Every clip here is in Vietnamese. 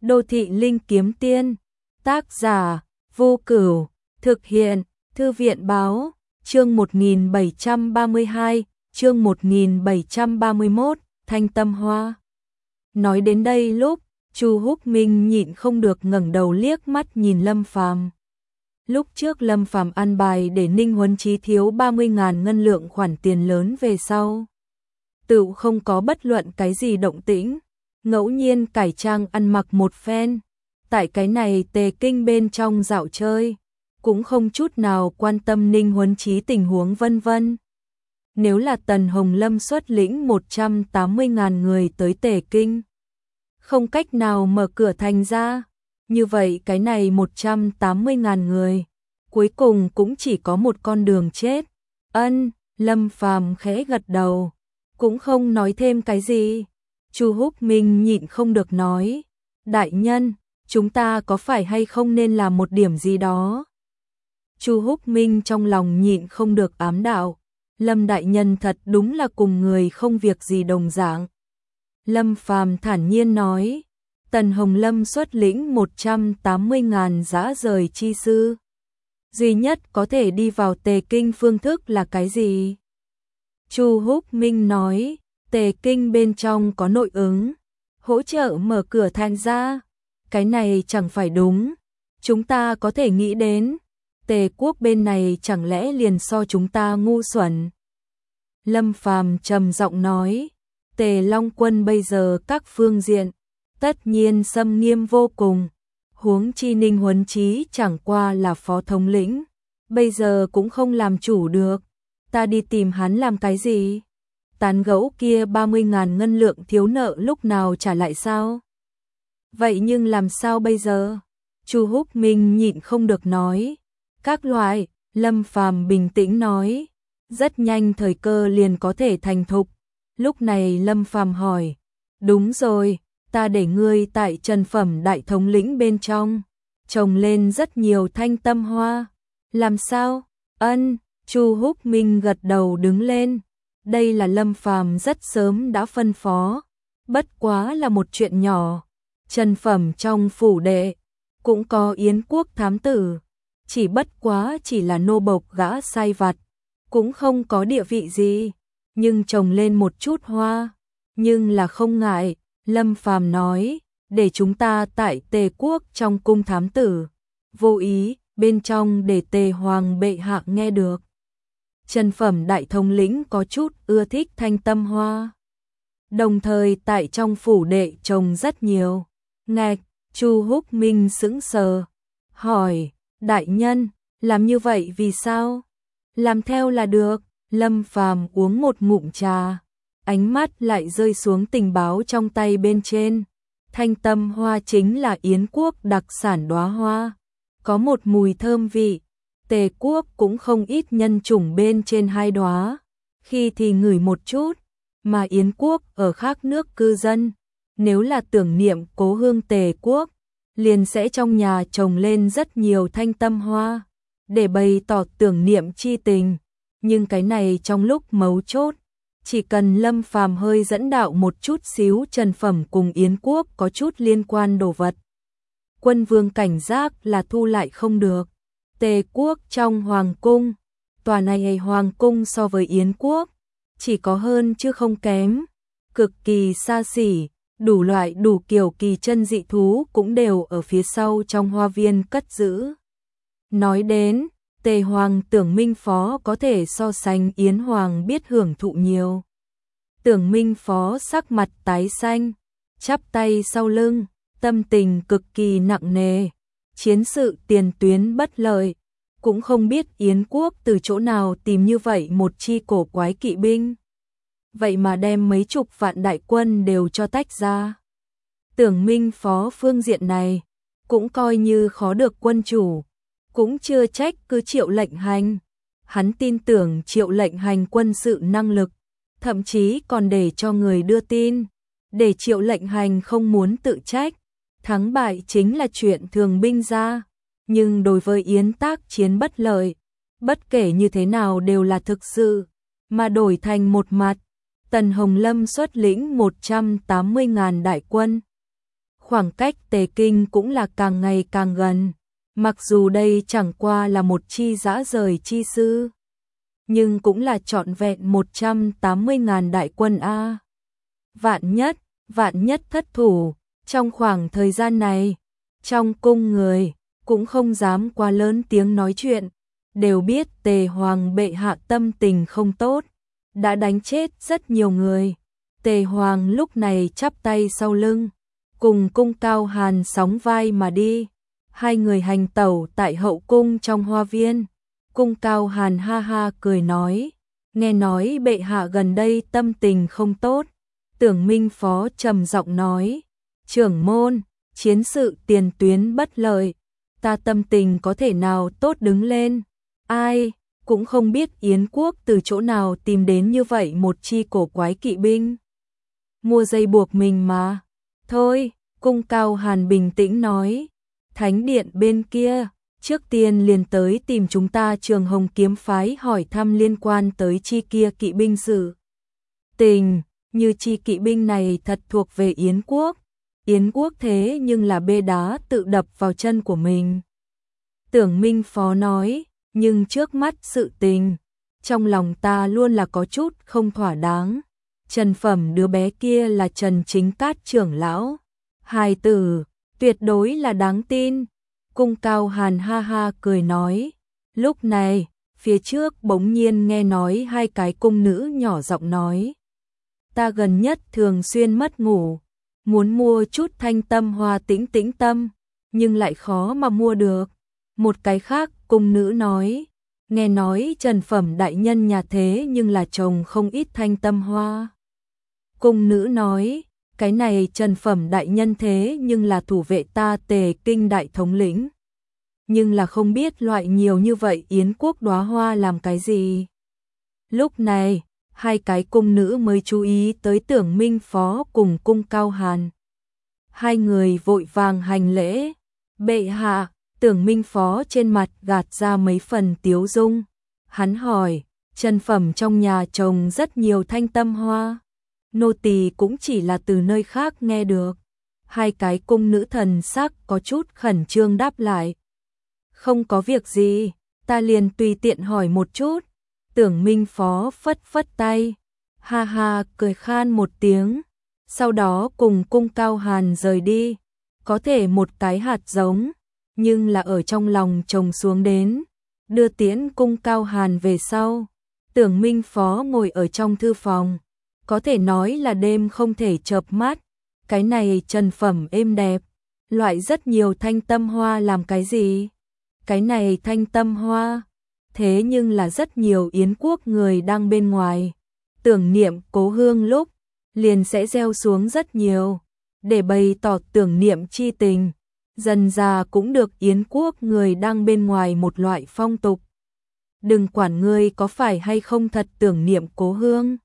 Đô thị linh kiếm tiên, tác giả, Vô Cửu, thực hiện, Thư viện báo, chương 1732, chương 1731, Thanh Tâm Hoa. Nói đến đây lúc, Chu Húc Minh nhịn không được ngẩng đầu liếc mắt nhìn Lâm Phàm. Lúc trước Lâm Phàm an bài để Ninh Huấn Chí thiếu 30.000 ngân lượng khoản tiền lớn về sau. Tự không có bất luận cái gì động tĩnh, ngẫu nhiên cải trang ăn mặc một phen. Tại cái này Tề Kinh bên trong dạo chơi, cũng không chút nào quan tâm Ninh Huấn Chí tình huống vân vân. Nếu là Tần Hồng Lâm xuất lĩnh 180.000 người tới Tề Kinh, không cách nào mở cửa thành ra, như vậy cái này 180.000 người, cuối cùng cũng chỉ có một con đường chết. Lâm Phàm khẽ gật đầu, cũng không nói thêm cái gì. Chu Húc Minh nhịn không được nói, đại nhân, chúng ta có phải hay không nên làm một điểm gì đó? Chu Húc Minh trong lòng nhịn không được ám đạo, Lâm đại nhân thật đúng là cùng người không việc gì đồng dạng. Lâm Phàm thản nhiên nói, Tần Hồng Lâm xuất lĩnh 180.000 dã rời chi sư. Duy nhất có thể đi vào Tề Kinh phương thức là cái gì? Chu Húc Minh nói, Tề Kinh bên trong có nội ứng, hỗ trợ mở cửa thành ra. Cái này chẳng phải đúng, chúng ta có thể nghĩ đến, Tề quốc bên này chẳng lẽ liền so chúng ta ngu xuẩn. Lâm Phàm trầm giọng nói, Tề Long quân bây giờ các phương diện, tất nhiên xâm nghiêm vô cùng, huống chi Ninh Huấn Chí chẳng qua là phó thống lĩnh, bây giờ cũng không làm chủ được, ta đi tìm hắn làm cái gì? Tán gẫu kia 30.000 ngân lượng thiếu nợ lúc nào trả lại sao? Vậy nhưng làm sao bây giờ? Chu Húc Minh nhịn không được nói. Các loại, Lâm Phàm bình tĩnh nói. Rất nhanh thời cơ liền có thể thành thục. Lúc này Lâm Phàm hỏi. Đúng rồi, ta để ngươi tại Trần Phẩm đại thống lĩnh bên trong. Trồng lên rất nhiều thanh tâm hoa. Làm sao? Chu Húc Minh gật đầu đứng lên. Đây là Lâm Phàm rất sớm đã phân phó. Bất quá là một chuyện nhỏ. Trần Phẩm trong phủ đệ, cũng có Yến quốc thám tử, chỉ bất quá chỉ là nô bộc gã sai vặt, cũng không có địa vị gì, nhưng trồng lên một chút hoa, nhưng là không ngại, Lâm Phàm nói, để chúng ta tại Tề quốc trong cung thám tử, vô ý, bên trong để Tề Hoàng bệ hạ nghe được. Trần Phẩm đại thống lĩnh có chút ưa thích thanh tâm hoa, đồng thời tại trong phủ đệ trồng rất nhiều. Ngạch, Chu Húc Minh sững sờ, hỏi, đại nhân, làm như vậy vì sao? Làm theo là được. Lâm Phàm uống một ngụm trà, ánh mắt lại rơi xuống tình báo trong tay bên trên. Thanh tâm hoa chính là Yến quốc đặc sản đóa hoa, có một mùi thơm vị. Tề quốc cũng không ít nhân chủng bên trên hai đóa, khi thì ngửi một chút, mà Yến quốc ở khác nước cư dân. Nếu là tưởng niệm cố hương Tề quốc, liền sẽ trong nhà trồng lên rất nhiều thanh tâm hoa, để bày tỏ tưởng niệm chi tình. Nhưng cái này trong lúc mấu chốt, chỉ cần Lâm Phàm hơi dẫn đạo một chút xíu Trần Phẩm cùng Yến quốc có chút liên quan đồ vật. Quân vương cảnh giác là thu lại không được. Tề quốc trong hoàng cung, tòa này hoàng cung so với Yến quốc, chỉ có hơn chứ không kém, cực kỳ xa xỉ. Đủ loại đủ kiểu kỳ chân dị thú cũng đều ở phía sau trong hoa viên cất giữ. Nói đến, Tề Hoàng Tưởng Minh Phó có thể so sánh Yến Hoàng biết hưởng thụ nhiều. Tưởng Minh Phó sắc mặt tái xanh, chắp tay sau lưng, tâm tình cực kỳ nặng nề. Chiến sự tiền tuyến bất lợi, cũng không biết Yến quốc từ chỗ nào tìm như vậy một chi cổ quái kỵ binh. Vậy mà đem mấy chục vạn đại quân đều cho tách ra. Tưởng Minh Phó phương diện này, cũng coi như khó được quân chủ, cũng chưa trách cứ Triệu Lệnh Hành. Hắn tin tưởng Triệu Lệnh Hành quân sự năng lực, thậm chí còn để cho người đưa tin, để Triệu Lệnh Hành không muốn tự trách. Thắng bại chính là chuyện thường binh ra, nhưng đối với Yến tác chiến bất lợi, bất kể như thế nào đều là thực sự, mà đổi thành một mặt. Tần Hồng Lâm xuất lĩnh 180.000 đại quân, khoảng cách Tề Kinh cũng là càng ngày càng gần. Mặc dù đây chẳng qua là một chi dã rời chi sư, nhưng cũng là trọn vẹn 180.000 đại quân a. Vạn nhất thất thủ, trong khoảng thời gian này, trong cung người cũng không dám quá lớn tiếng nói chuyện, đều biết Tề Hoàng bệ hạ tâm tình không tốt, đã đánh chết rất nhiều người. Tề Hoàng lúc này chắp tay sau lưng, cùng Cung Cao Hàn sóng vai mà đi. Hai người hành tẩu tại hậu cung trong hoa viên. Cung Cao Hàn ha ha cười nói, nghe nói bệ hạ gần đây tâm tình không tốt. Tưởng Minh Phó trầm giọng nói, trưởng môn, chiến sự tiền tuyến bất lợi, ta tâm tình có thể nào tốt đứng lên. Ai cũng không biết Yến quốc từ chỗ nào tìm đến như vậy một chi cổ quái kỵ binh. Mua dây buộc mình mà. Thôi, Cung Cao Hàn bình tĩnh nói, thánh điện bên kia, trước tiên liền tới tìm chúng ta Trường Hồng kiếm phái hỏi thăm liên quan tới chi kia kỵ binh sự tình, như chi kỵ binh này thật thuộc về Yến quốc. Yến quốc thế nhưng là bê đá tự đập vào chân của mình. Tưởng Minh Phó nói, nhưng trước mắt sự tình, trong lòng ta luôn là có chút không thỏa đáng. Trần Phẩm đứa bé kia là Trần Chính Cát trưởng lão, hài tử, tuyệt đối là đáng tin. Cung Cao Hàn ha ha cười nói, lúc này, phía trước bỗng nhiên nghe nói hai cái cung nữ nhỏ giọng nói, ta gần nhất thường xuyên mất ngủ, muốn mua chút thanh tâm hoa tĩnh tĩnh tâm, nhưng lại khó mà mua được. Một cái khác cung nữ nói, nghe nói Trần Phẩm đại nhân nhà thế nhưng là trồng không ít thanh tâm hoa. Cung nữ nói, cái này Trần Phẩm đại nhân thế nhưng là thủ vệ ta Tề Kinh đại thống lĩnh. Nhưng là không biết loại nhiều như vậy Yến quốc đóa hoa làm cái gì. Lúc này, hai cái cung nữ mới chú ý tới Tưởng Minh Phó cùng Cung Cao Hàn. Hai người vội vàng hành lễ, bệ hạ. Tưởng Minh Phó trên mặt gạt ra mấy phần tiếu dung. Hắn hỏi, Trần Phẩm trong nhà trồng rất nhiều thanh tâm hoa. Nô tỳ cũng chỉ là từ nơi khác nghe được. Hai cái cung nữ thần sắc có chút khẩn trương đáp lại. Không có việc gì, ta liền tùy tiện hỏi một chút. Tưởng Minh Phó phất phất tay, ha ha cười khan một tiếng. Sau đó cùng Cung Cao Hàn rời đi. Có thể một cái hạt giống, nhưng là ở trong lòng trồng xuống đến, đưa tiễn Cung Cao Hàn về sau. Tưởng Minh Phó ngồi ở trong thư phòng, có thể nói là đêm không thể chợp mắt. Cái này Trần Phẩm êm đẹp, loại rất nhiều thanh tâm hoa làm cái gì? Cái này thanh tâm hoa, thế nhưng là rất nhiều Yến quốc người đang bên ngoài, tưởng niệm cố hương lúc, liền sẽ gieo xuống rất nhiều, để bày tỏ tưởng niệm chi tình. Dần già cũng được Yến quốc người đang bên ngoài một loại phong tục. Đừng quản ngươi có phải hay không thật tưởng niệm cố hương.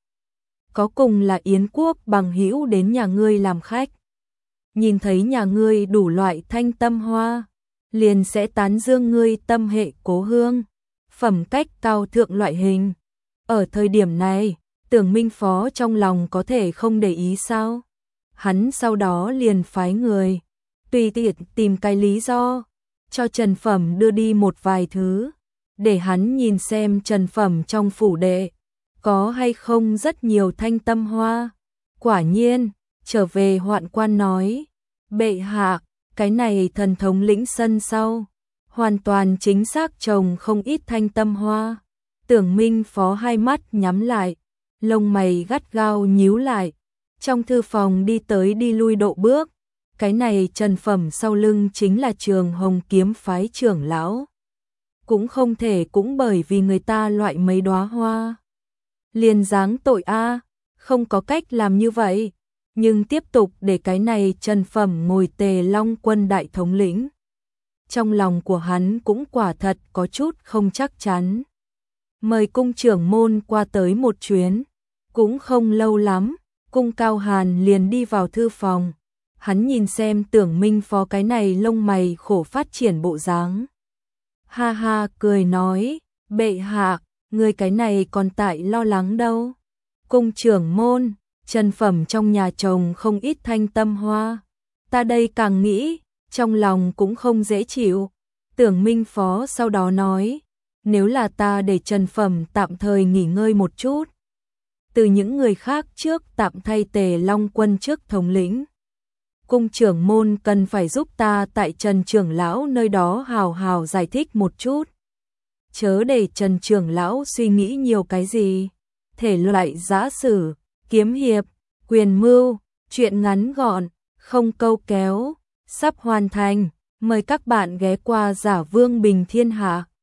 Có cùng là Yến quốc bằng hữu đến nhà ngươi làm khách. Nhìn thấy nhà ngươi đủ loại thanh tâm hoa, liền sẽ tán dương ngươi tâm hệ cố hương, phẩm cách cao thượng loại hình. Ở thời điểm này, Tưởng Minh Phó trong lòng có thể không để ý sao? Hắn sau đó liền phái người tùy tiện tìm cái lý do, cho Trần Phẩm đưa đi một vài thứ, để hắn nhìn xem Trần Phẩm trong phủ đệ, có hay không rất nhiều thanh tâm hoa. Quả nhiên, trở về Hoạn Quan nói, bệ hạ, cái này thần thống lĩnh sân sau, hoàn toàn chính xác trồng không ít thanh tâm hoa. Tưởng Minh Phó hai mắt nhắm lại, lông mày gắt gao nhíu lại, trong thư phòng đi tới đi lui độ bước. Cái này Trần Phẩm sau lưng chính là Trường Hồng kiếm phái trưởng lão. Cũng không thể cũng bởi vì người ta loại mấy đóa hoa liền giáng tội a, không có cách làm như vậy. Nhưng tiếp tục để cái này Trần Phẩm ngồi Tề Long quân đại thống lĩnh. Trong lòng của hắn cũng quả thật có chút không chắc chắn. Mời cung trưởng môn qua tới một chuyến. Cũng không lâu lắm, Cung Cao Hàn liền đi vào thư phòng. Hắn nhìn xem Tưởng Minh Phó cái này lông mày khổ phát triển bộ dáng. Ha ha cười nói, bệ hạ, người cái này còn tại lo lắng đâu. Cung trưởng môn, Trần Phẩm trong nhà trồng không ít thanh tâm hoa. Ta đây càng nghĩ, trong lòng cũng không dễ chịu. Tưởng Minh Phó sau đó nói, nếu là ta để Trần Phẩm tạm thời nghỉ ngơi một chút. Từ những người khác trước tạm thay Tề Long Quân trước thống lĩnh. Cung trưởng môn cần phải giúp ta tại Trần trưởng lão nơi đó hào hào giải thích một chút. Chớ để Trần trưởng lão suy nghĩ nhiều cái gì. Thể loại giã sử, kiếm hiệp, quyền mưu, truyện ngắn gọn, không câu kéo, sắp hoàn thành. Mời các bạn ghé qua Giả Vương Bình Thiên Hạ.